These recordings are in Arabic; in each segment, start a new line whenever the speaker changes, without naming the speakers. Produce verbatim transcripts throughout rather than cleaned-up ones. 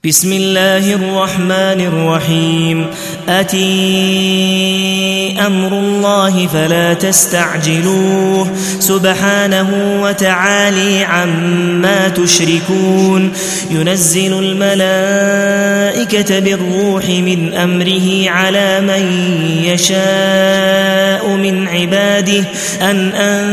بسم الله الرحمن الرحيم أتي أمر الله فلا تستعجلوه سبحانه وتعالى عما تشركون ينزل الملائكة بالروح من أمره على من يشاء من عباده أن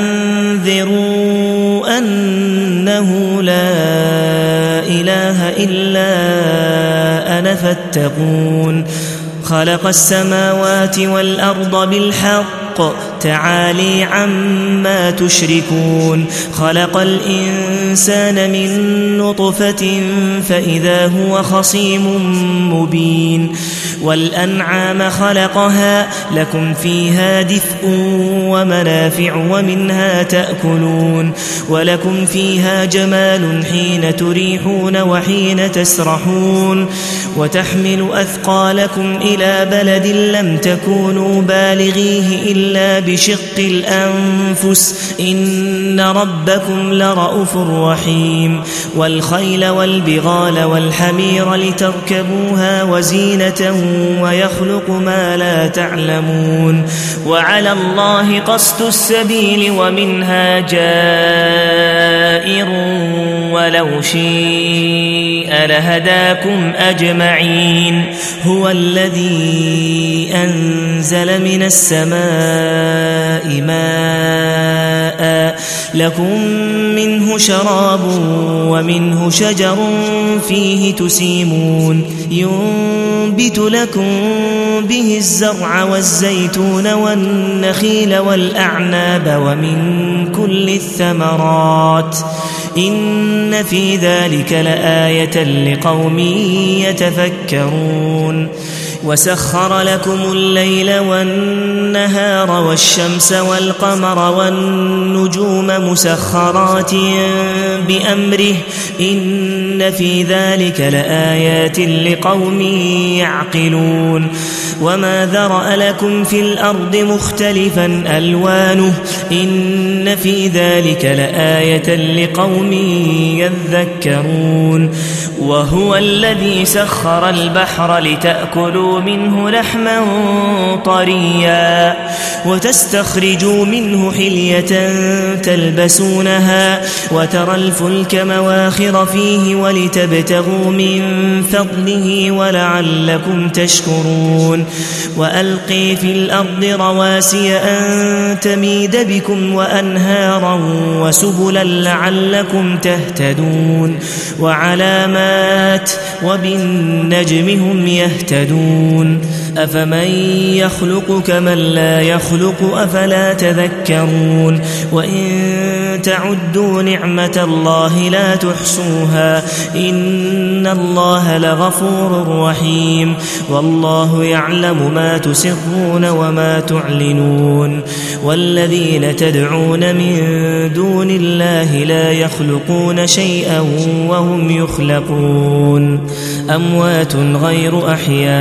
أنذروا أنه لا إله إلا أنا فاتقون خلق السماوات والأرض بالحق تعالي عما تشركون خلق الإنسان من نطفة فإذا هو خصيم مبين والأنعام خلقها لكم فيها دفء ومنافع ومنها تأكلون ولكم فيها جمال حين تريحون وحين تسرحون وتحمل أثقالكم إلى بلد لم تكونوا بالغيه إلا بشق الأنفس إن ربكم لرؤوف رحيم والخيل والبغال والحمير لتركبوها وزينة ويخلق ما لا تعلمون وعلى الله قصد السبيل ومنها جائر ولو شيء لهداكم أجمعين هو الذي أنزل من السماء ماء لكم منه شراب ومنه شجر فيه تسيمون ينبت لكم به الزرع والزيتون والنخيل والأعناب ومن كل الثمرات إن في ذلك لآية لقوم يتفكرون وسخر لكم الليل والنهار والشمس والقمر والنجوم مسخرات بأمره إن في ذلك لآيات لقوم يعقلون وما ذرأ لكم في الأرض مختلفا ألوانه إن في ذلك لآية لقوم يذكرون وهو الذي سخر البحر لتأكلوا منه لحما طريا وتستخرجوا منه حلية تلبسونها وترى الفلك مواخر فيه ولتبتغوا من فضله ولعلكم تشكرون وألقي في الأرض رواسي أن تميد بكم وأنهارا وسبلا لعلكم تهتدون وعلامات وبالنجم هم يهتدون أفمن يخلق كمن لا يخلق أفلا تذكرون وإن تعدوا نعمة الله لا تحصوها إن الله لغفور رحيم والله يعلم ما تسرون وما تعلنون والذين تدعون من دون الله لا يخلقون شيئا وهم يخلقون أموات غير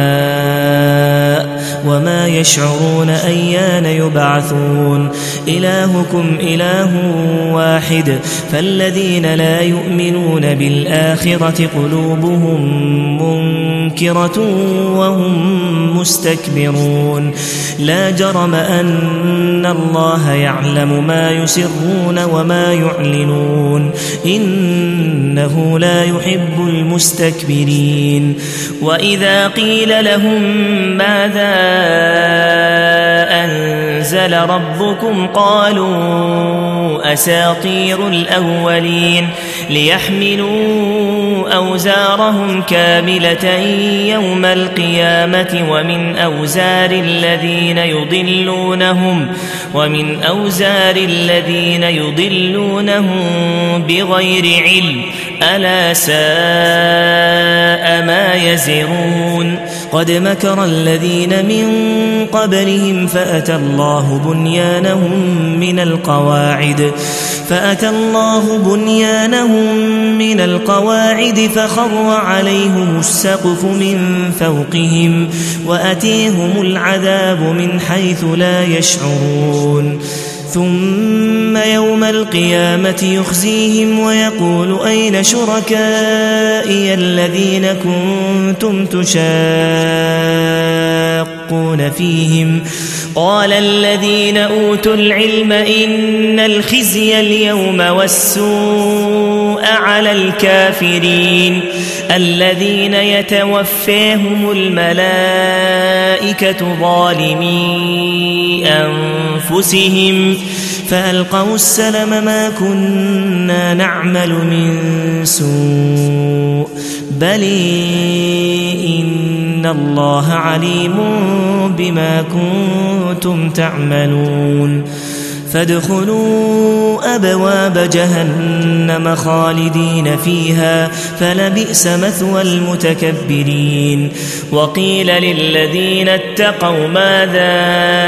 أحياء وما يشعرون أيان يبعثون إلهكم إله واحد فالذين لا يؤمنون بالآخرة قلوبهم منكرة وهم مستكبرون لا جرم أن الله يعلم ما يسرون وما يعلنون إنه لا يحب المستكبرين وإذا قيل لهم ماذا أنزل ربكم قالوا أساطير الأولين ليحملوا أوزارهم كاملة يوم القيامة ومن أوزار الذين يضلونهم ومن أوزار الذين يضلونهم بغير علم ألا ساء ما يزرون قد مكر الذين من قبلهم فأتى الله بنيانهم من القواعد فأتى الله بنيانهم من القواعد فخر عليهم السقف من فوقهم وأتيهم العذاب من حيث لا يشعرون ثم يوم القيامة يخزيهم ويقول أين شركائي الذين كنتم تشاقون فيهم قال الذين أوتوا العلم إن الخزي اليوم والسوء على الكافرين الذين يتوفاهم الملائكة ظالمي أنفسهم فألقوا السلم ما كنا نعمل من سوء بل إن الله عليم بما كنتم تعملون فادخلوا أبواب جهنم خالدين فيها فلبئس مثوى المتكبرين وقيل للذين اتقوا ماذا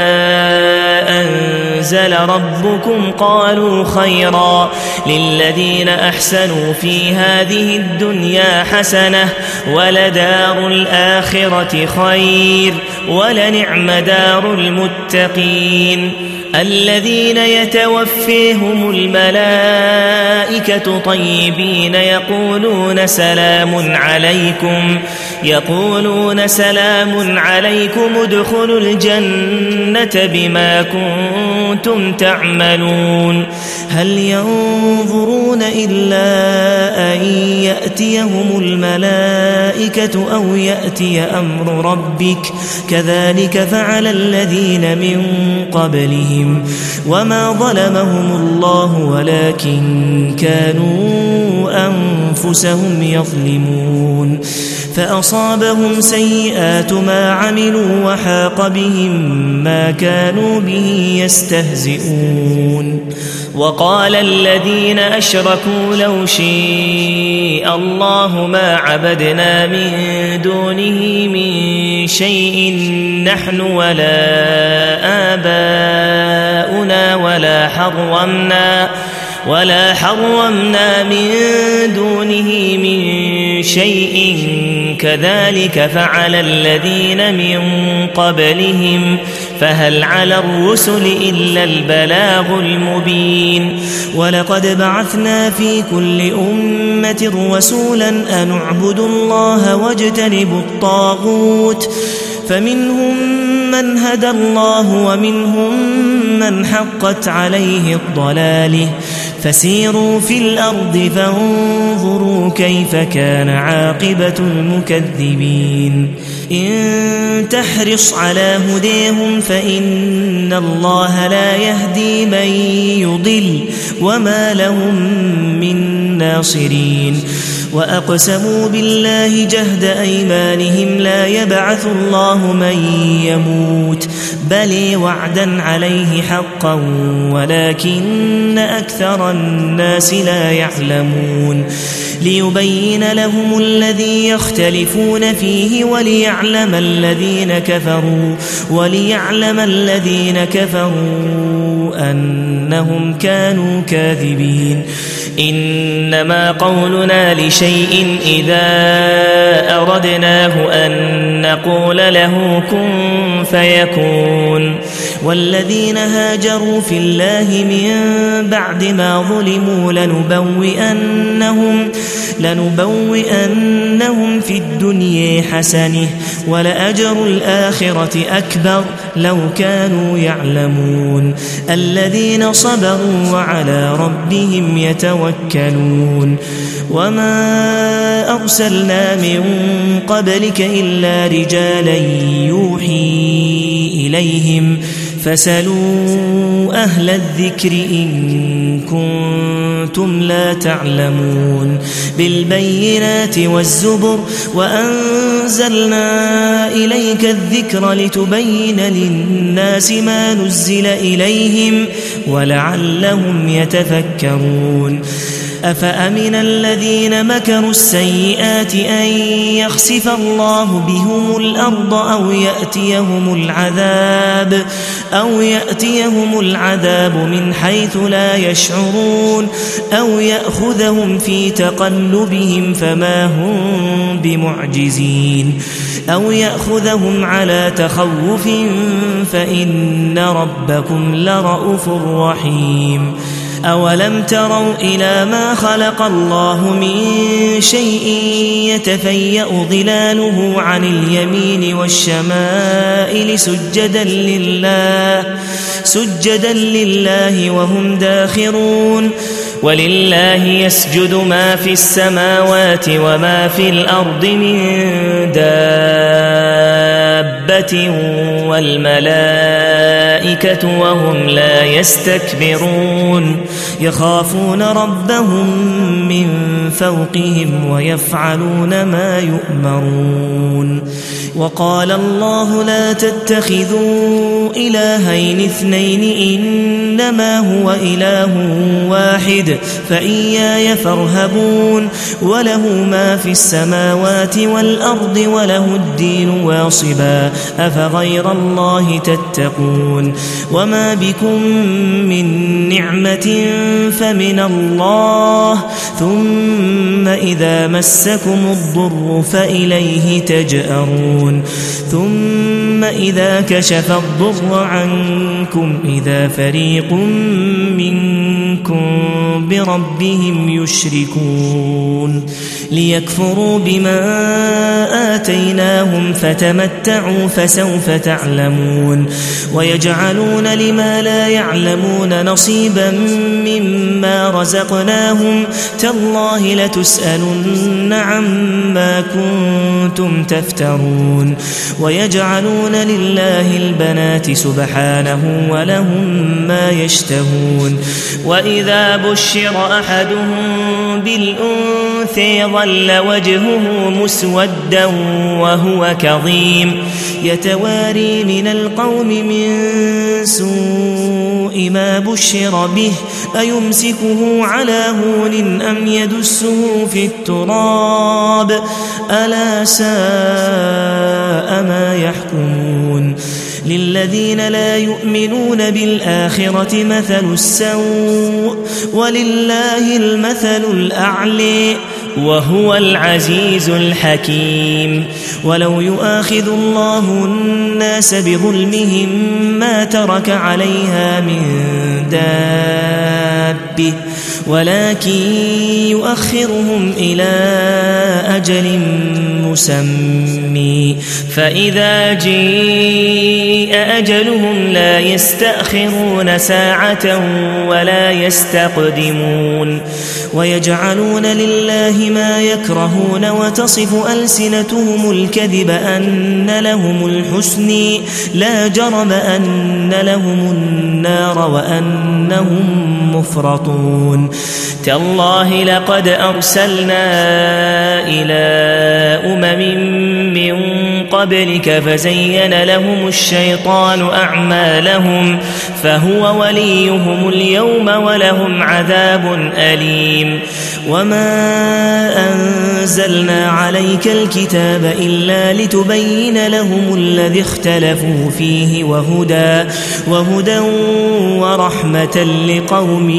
أنزل ربكم قالوا خيرا للذين أحسنوا في هذه الدنيا حسنة ولدار الآخرة خير ولنعم دار المتقين الذين يتوفيهم الملائكة طيبين يقولون سلام عليكم يقولون سلام عليكم ادخلوا الجنة بما كنتم تعملون هل ينظرون إلا أن يأتيهم الملائكة أو يأتي أمر ربك كذلك فعل الذين من قبلهم وما ظلمهم الله ولكن كانوا أنفسهم يظلمون فأصابهم سيئات ما عملوا وحاق بهم ما كانوا به يستهزئون وقال الذين أشركوا لو شاء الله ما عبدنا من دونه من شيء نحن ولا آباؤنا ولا حرمنا ولا حرمنا من دونه من شيء كذلك فعل الذين من قبلهم فهل على الرسل إلا البلاغ المبين ولقد بعثنا في كل أمة رسولا أن اعبدوا الله واجتنبوا الطاغوت فمنهم من هدى الله ومنهم من حقت عليه الضلاله فسيروا في الأرض فانظروا كيف كان عاقبة المكذبين إن تحرص على هديهم فإن الله لا يهدي من يضل وما لهم من ناصرين وأقسموا بالله جهد أيمانهم لا يبعث الله من يموت بل وعدا عليه حقا ولكن أكثر الناس لا يعلمون ليبين لهم الذي يختلفون فيه وليعلم الذين كفروا وليعلم الذين كفروا أنهم كانوا كاذبين إنما قولنا لشيء إذا أردناه أن نقول له كن فيكون والذين هاجروا في الله من بعد ما ظلموا لنبوئنهم لنبوئنهم في الدنيا حسنة ولأجر الآخرة أكبر لو كانوا يعلمون الذين صبروا وعلى ربهم يتوكلون وما أرسلنا من قبلك إلا رجالا يوحي إليهم فسلوا أهل الذكر إن كنتم لا تعلمون بالبينات والزبر وأنزلنا إليك الذكر لتبين للناس ما نزل إليهم ولعلهم يتفكرون أفأمن الذين مكروا السيئات أن يخسف الله بهم الأرض أو يأتيهم العذاب أو يأتيهم العذاب من حيث لا يشعرون أو يأخذهم في تقلبهم فما هم بمعجزين أو يأخذهم على تخوف فإن ربكم لرءوف رحيم أولم تروا إلى ما خلق الله من شيء يتفيأ ظلاله عن اليمين والشمائل سجدا لله سجدا لله وهم داخرون ولله يسجد ما في السماوات وما في الأرض من دابة والملائكة وهم لا يستكبرون يخافون ربهم من فوقهم ويفعلون ما يؤمرون وقال الله لا تتخذوا إلهين اثنين إنما هو إله واحد فإياي فارهبون وله ما في السماوات والأرض وله الدين واصبا أفغير الله تتقون وما بكم من نعمة فمن الله ثم إذا مسكم الضر فإليه تجأرون ثم إذا كشف الضر عنكم إذا فريق منكم بربهم يشركون ليكفروا بما آتيناهم فتمتعوا فسوف تعلمون ويجعلون لما لا يعلمون نصيبا مما رزقناهم تالله لتسألن عما كنتم تفترون ويجعلون لله البنات سبحانه ولهم ما يشتهون وإذا بشر أحدهم بالأنثى ظل وجهه مسودا وهو كظيم يتواري من القوم من سوء ما بشر به أيمسكه على هون أم يدسه في التراب ألا ساء ما يحكمون للذين لا يؤمنون بالآخرة مثل السوء ولله المثل الأعلى وهو العزيز الحكيم ولو يؤاخذ الله الناس بظلمهم ما ترك عليها من دابة ولكن يؤخرهم إلى أجل مسمى فإذا جاء أجلهم لا يستأخرون ساعة ولا يستقدمون ويجعلون لله ما يكرهون وتصف ألسنتهم الكذب أن لهم الحسن لا جرم أن لهم النار وأنهم مفرطون تالله لقد أرسلنا إلى أمم من قبلك فزين لهم الشيطان أعمالهم فهو وليهم اليوم ولهم عذاب أليم وما أنزلنا عليك الكتاب إلا لتبين لهم الذي اختلفوا فيه وهدى وهدى ورحمة لقوم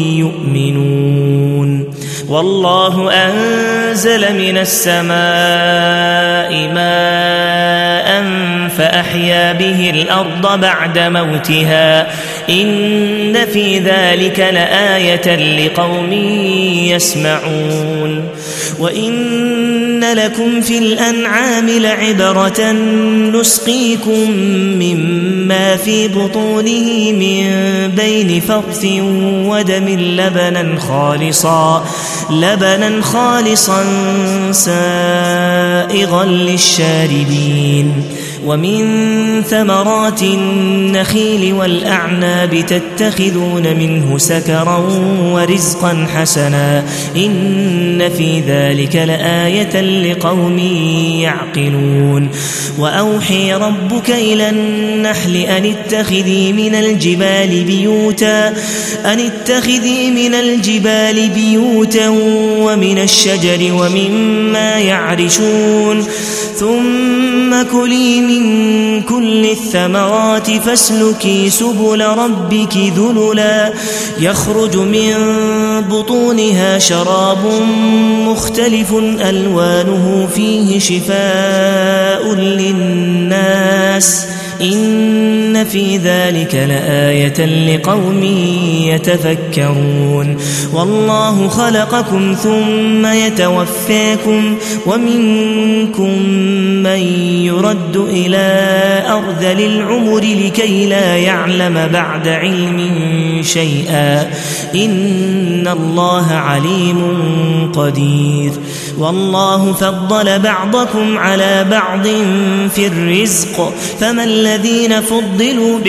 يؤمنون والله أنزل من السماء ماء فأحيا به الأرض بعد موتها إن في ذلك لآية لقوم يسمعون وإن لكم في الأنعام لعبرة نسقيكم مما في بطونه من بين فرث ودم لبنا خالصا لبنا خالصا سائغا للشاربين ومن ثمرات النخيل والأعناب تتخذون منه سكرا ورزقا حسنا إن في ذلك لآية لقوم يعقلون وأوحي ربك إلى النحل أن اتخذي من الجبال بيوتا أن اتخذي من الجبال بيوتا ومن الشجر ومما يعرشون ثم كلي من كل الثمرات فاسلكي سبل ربك ذللا يخرج من بطونها شراب مختلف ألوانه فيه شفاء للناس إن في ذلك لآية لقوم يتفكرون والله خلقكم ثم يتوفاكم ومنكم من يرد إلى أرذل العمر لكي لا يعلم بعد علم شيئا إن الله عليم قدير والله فضل بعضكم على بعض في الرزق فما الذين فضلوا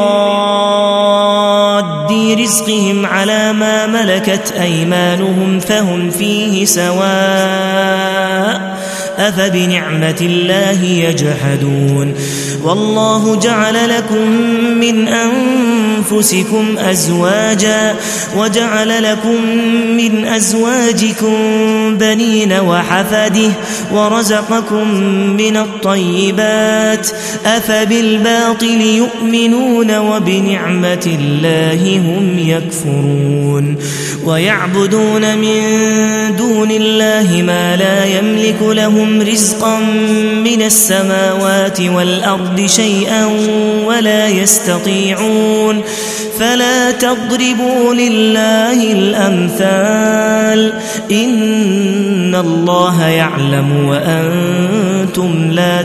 براد رزقهم على ما ملكت أيمانهم فهم فيه سواء أفبنعمة الله يجحدون والله جعل لكم من أنفسكم أزواجا وجعل لكم من أزواجكم بنين وحفده ورزقكم من الطيبات أفبالباطل يؤمنون وبنعمة الله هم يكفرون ويعبدون من دون الله ما لا يملك لهم رزقا من السماوات والأرض شيئا ولا يستطيعون فلا تضربوا لله الأمثال إن الله يعلم وأنتم لا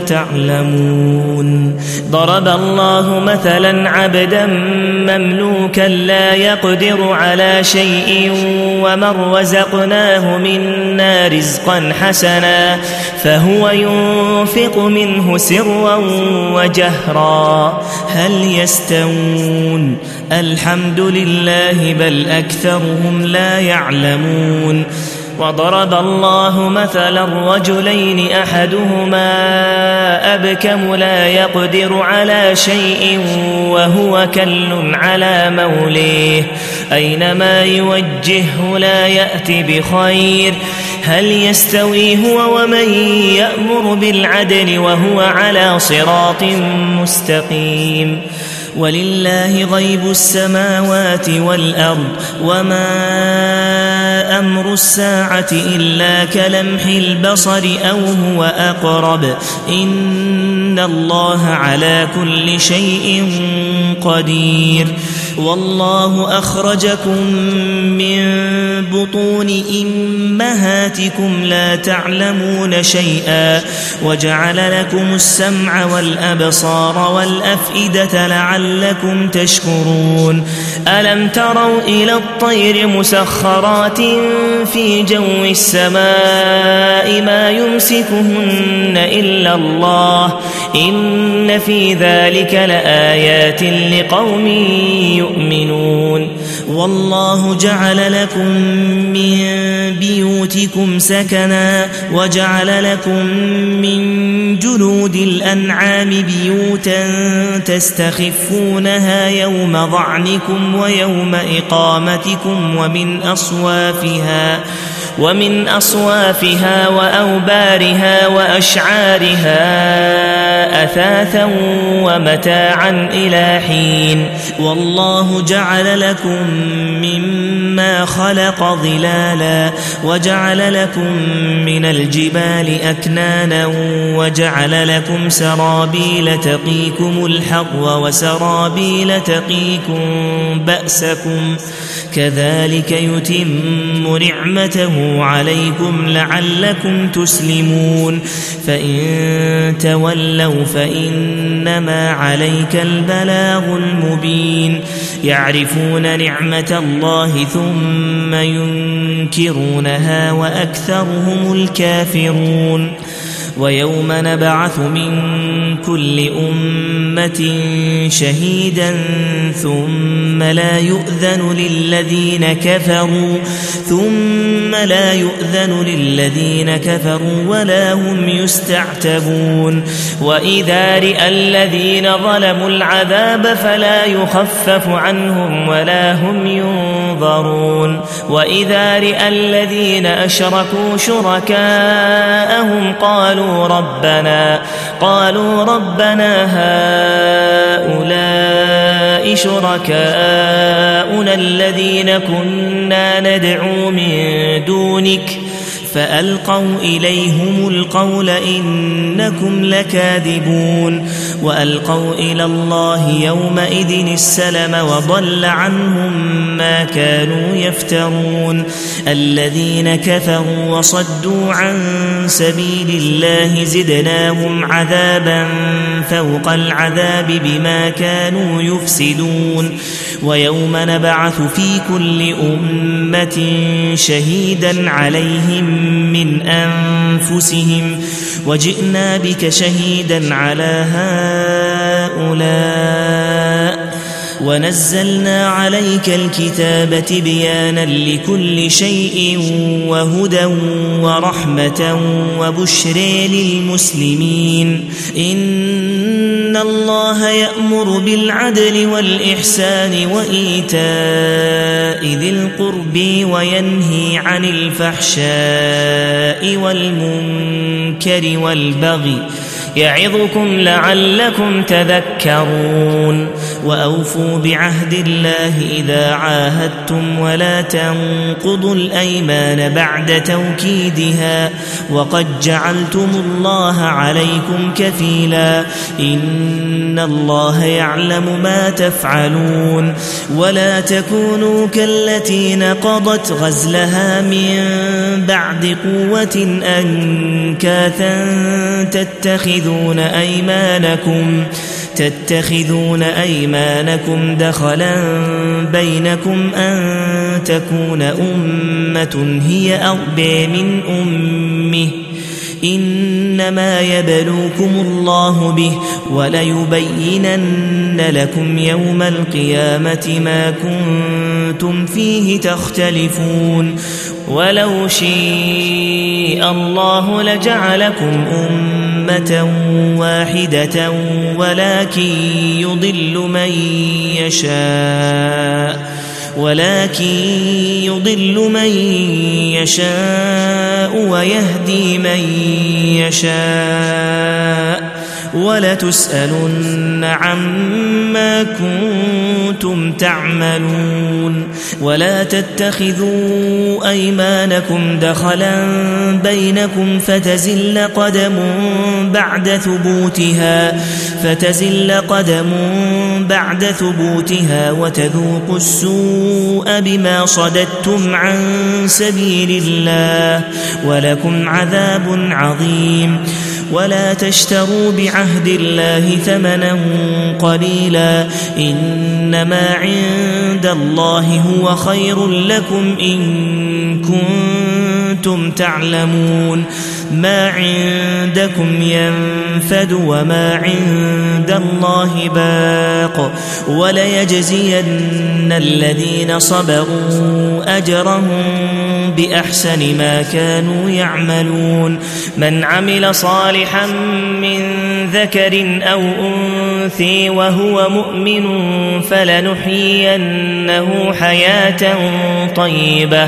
تعلمون ضرب الله مثلا عبدا مملوكا لا يقدر على شيء ومن رزقناه منا رزقا حسنا فهو ينفق منه سرا وجهرا هل يستوون الحمد لله بل أكثرهم لا يعلمون وضرب الله مثلا رجلين أحدهما أبكم لا يقدر على شيء وهو كل على موليه أينما يوجهه لا يأتي بخير هل يستوي هو ومن يأمر بالعدل وهو على صراط مستقيم ولله غيب السماوات والأرض وما أمر الساعة إلا كلمح البصر أو هو أقرب إن الله على كل شيء قدير والله أخرجكم من بطون أمهاتكم لا تعلمون شيئا وجعل لكم السمع والأبصار والأفئدة لعلكم تشكرون ألم تروا إلى الطير مسخرات في جو السماء ما يمسكهن إلا الله إن في ذلك لآيات لقوم يؤمنون والله جعل لكم من بيوتكم سكنا وجعل لكم من جلود الأنعام بيوتا تستخفونها يوم ظعنكم ويوم إقامتكم ومن أصوافها ومن أصوافها وأوبارها وأشعارها أثاثا ومتاعا إلى حين والله جعل لكم مما خلق ظلالا وجعل لكم من الجبال أكنانا وجعل لكم سرابيل تقيكم الحر وسرابيل تقيكم بأسكم كذلك يتم نعمته عليكم لعلكم تسلمون فإن تولوا فإنما عليك البلاغ المبين يعرفون نعمة الله ثم ينكرونها وأكثرهم الكافرون ويوم نبعث من كل أمة شهيدا ثم لا يؤذن للذين كفروا ثم لا يؤذن للذين كفروا ولا هم يستعتبون وإذا رأى الذين ظلموا العذاب فلا يخفف عنهم ولا هم ينظرون وإذا رأى الذين أشركوا شركاءهم قالوا ربنا قالوا ربنا هؤلاء شركاؤنا الذين كنا ندعو من دونك فألقوا إليهم القول إنكم لكاذبون وألقوا إلى الله يومئذ السلم وضل عنهم ما كانوا يفترون الذين كفروا وصدوا عن سبيل الله زدناهم عذابا فوق العذاب بما كانوا يفسدون ويوم نبعث في كل أمة شهيدا عليهم من أنفسهم وجئنا بك شهيدا على هؤلاء ونزلنا عليك الكتاب تبيانا لكل شيء وهدى ورحمة وبشر للمسلمين إن الله يأمر بالعدل والإحسان وإيتاء ذي القرب وينهي عن الفحشاء والمنكر والبغي يعظكم لعلكم تذكرون وأوفوا بعهد الله إذا عاهدتم ولا تنقضوا الأيمان بعد توكيدها وقد جعلتم الله عليكم كفيلا إن الله يعلم ما تفعلون ولا تكونوا كالتي نقضت غزلها من بعد قوة أنكاثا تتخذ تتخذون أيمانكم تتخذون أيمانكم دخلا بينكم أن تكون أمة هي أربى من أمه إنما يبلوكم الله به وليبينن لكم يوم القيامة ما كنتم فيه تختلفون ولو شاء الله لجعلكم أمة واحدة ولكن يضل من يشاء ولكن يضل من يشاء ويهدي من يشاء ولتسألن عما كنتم تعملون ولا تتخذوا أيمانكم دخلا بينكم فتزل قدم بعد ثبوتها فتزل قدم بعد ثبوتها وتذوقوا السوء بما صددتم عن سبيل الله ولكم عذاب عظيم ولا تشتروا بعهد الله ثمنا قليلا إنما عند الله هو خير لكم إن كنتم تعلمون ما عندكم ينفد وما عند الله باق وليجزين الذين صبروا أجرهم بأحسن ما كانوا يعملون من عمل صالحا من ذكر أو أنثى وهو مؤمن فلنحيينه حياة طيبة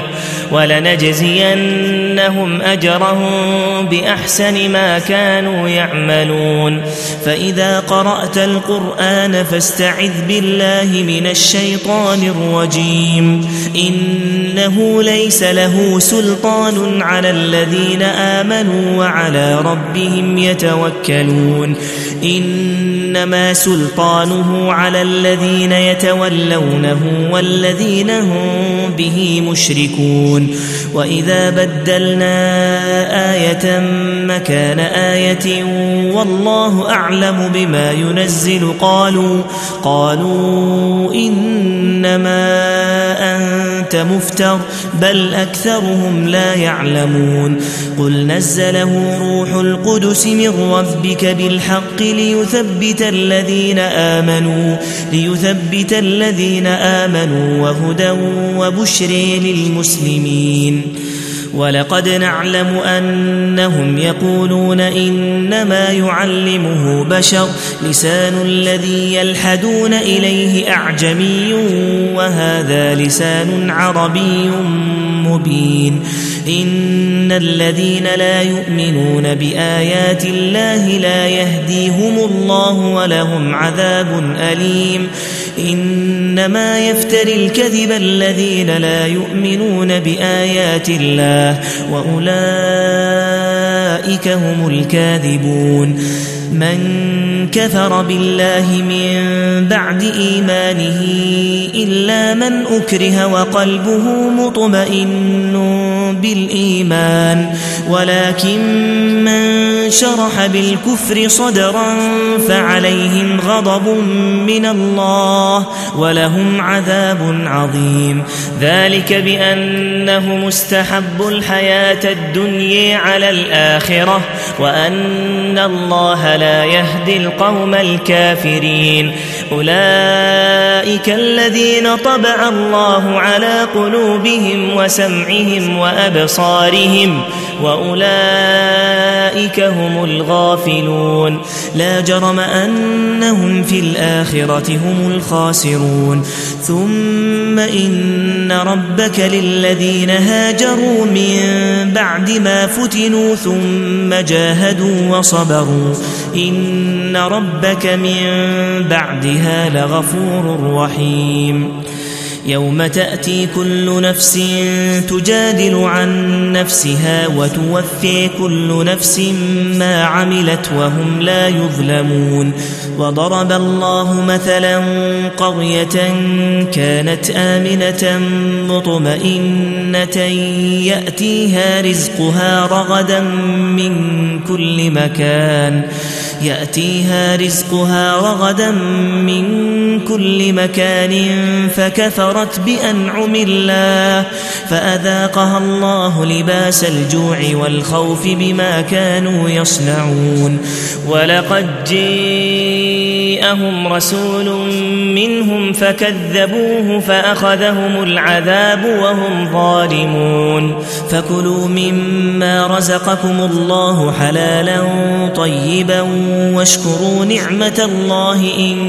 ولنجزينهم أجرهم بأحسن ما كانوا يعملون فإذا قرأت القرآن فاستعذ بالله من الشيطان الرجيم إنه ليس له سلطان على الذين آمنوا وعلى ربهم يتوكلون إن إنما سلطانه على الذين يتولونه والذين هم به مشركون وإذا بدلنا آية مكان آية والله أعلم بما ينزل قالوا قالوا إنما أنت مفتر بل أكثرهم لا يعلمون قل نزله روح القدس من ربك بالحق ليثبت الذين آمنوا ليثبت الذين آمنوا وهدى وبشر للمسلمين ولقد نعلم أنهم يقولون إنما يعلمه بشر لسان الذي يلحدون إليه أعجمي وهذا لسان عربي مبين إن الذين لا يؤمنون بآيات الله لا يهديهم الله ولهم عذاب أليم إنما يفتري الكذب الذين لا يؤمنون بآيات الله وأولئك هم الكاذبون من كفر بالله من بعد إيمانه إلا من أكره وقلبه مطمئن بالإيمان ولكن من شرح بالكفر صدرا فعليهم غضب من الله ولهم عذاب عظيم ذلك بأنهم استحبوا الحياة الدنيا على الآخرة وأن الله لا يهدي القوم الكافرين أولئك الذين طبع الله على قلوبهم وسمعهم وأبصارهم وأولئك هم الغافلون لا جرم أنهم في الآخرة هم الخاسرون ثم إن ربك للذين هاجروا من بعد ما فتنوا ثم جاهدوا وصبروا إن ربك من بعدها لغفور رحيم يوم تأتي كل نفس تجادل عن نفسها وتوفي كل نفس ما عملت وهم لا يظلمون وضرب الله مثلا قرية كانت آمنة مطمئنة يأتيها رزقها رغدا من كل مكان يأتيها رزقها رغدا من كل مكان فكفرت بأنعم الله فأذاقها الله لباس الجوع والخوف بما كانوا يصنعون ولقد جاءهم رسول منهم فكذبوه فأخذهم العذاب وهم ظالمون فكلوا مما رزقكم الله حلالا طيبا واشكروا نعمة الله إن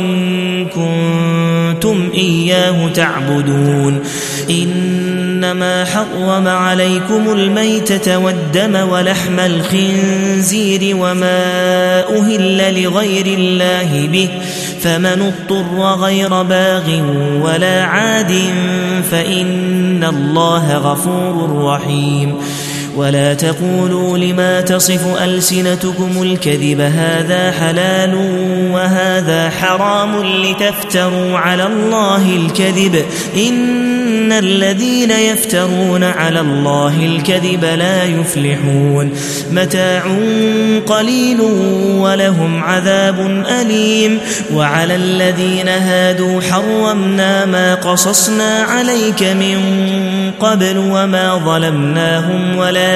كنتم إياه تعبدون إنما حرم عليكم الميتة والدم ولحم الخنزير وما أهل لغير الله به فمن اضطر غير باغ ولا عاد فإن الله غفور رحيم ولا تقولوا لما تصف ألسنتكم الكذب هذا حلال وهذا حرام لتفتروا على الله الكذب إن الذين يفترون على الله الكذب لا يفلحون متاع قليل ولهم عذاب أليم وعلى الذين هادوا حرمنا ما قصصنا عليك من قبل وما ظلمناهم ولكن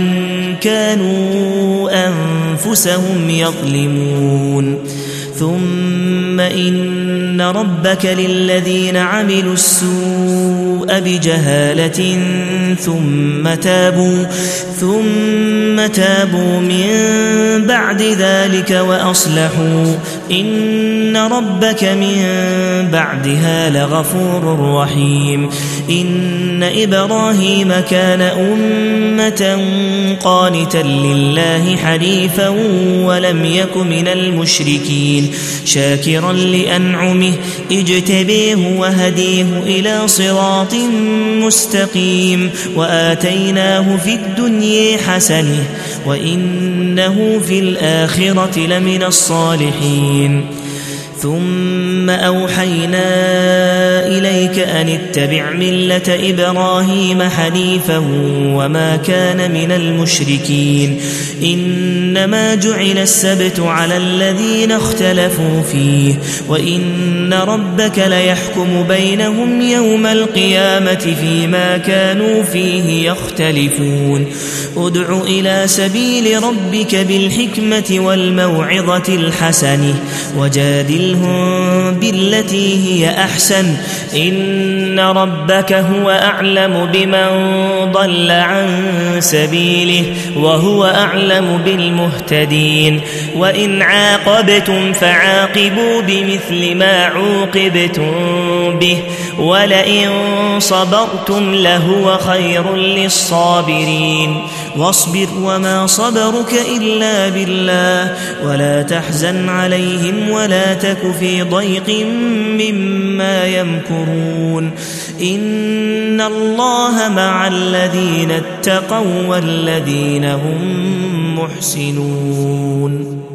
كانوا أنفسهم يظلمون ثم إن ربك للذين عملوا السوء بجهالة ثم تابوا ثم تابوا من بعد ذلك وأصلحوا إن ربك من بعدها لغفور رحيم إن إبراهيم كان أمة قانتا لله حنيفا ولم يك من المشركين شاكرا لأنعمه اجتبيه وهديه إلى صراط مستقيم وآتيناه في الدنيا حسنة وإنه في الآخرة لمن الصالحين ثم أوحينا إليك أن اتبع ملة إبراهيم حنيفا وما كان من المشركين إنما جعل السبت على الذين اختلفوا فيه وإن ربك ليحكم بينهم يوم القيامة فيما كانوا فيه يختلفون ادع إلى سبيل ربك بالحكمة والموعظة الحسنة وجادلهم بالتي هي أحسن إن ربك هو أعلم بمن ضل عن سبيله وهو أعلم بالمهتدين وإن عاقبتم فعاقبوا بمثل ما عوقبتم به ولئن صبرتم لهو خير للصابرين واصبر وما صبرك إلا بالله ولا تحزن عليهم ولا تك في ضيق مما يمكرون إن الله مع الذين اتقوا والذين هم محسنون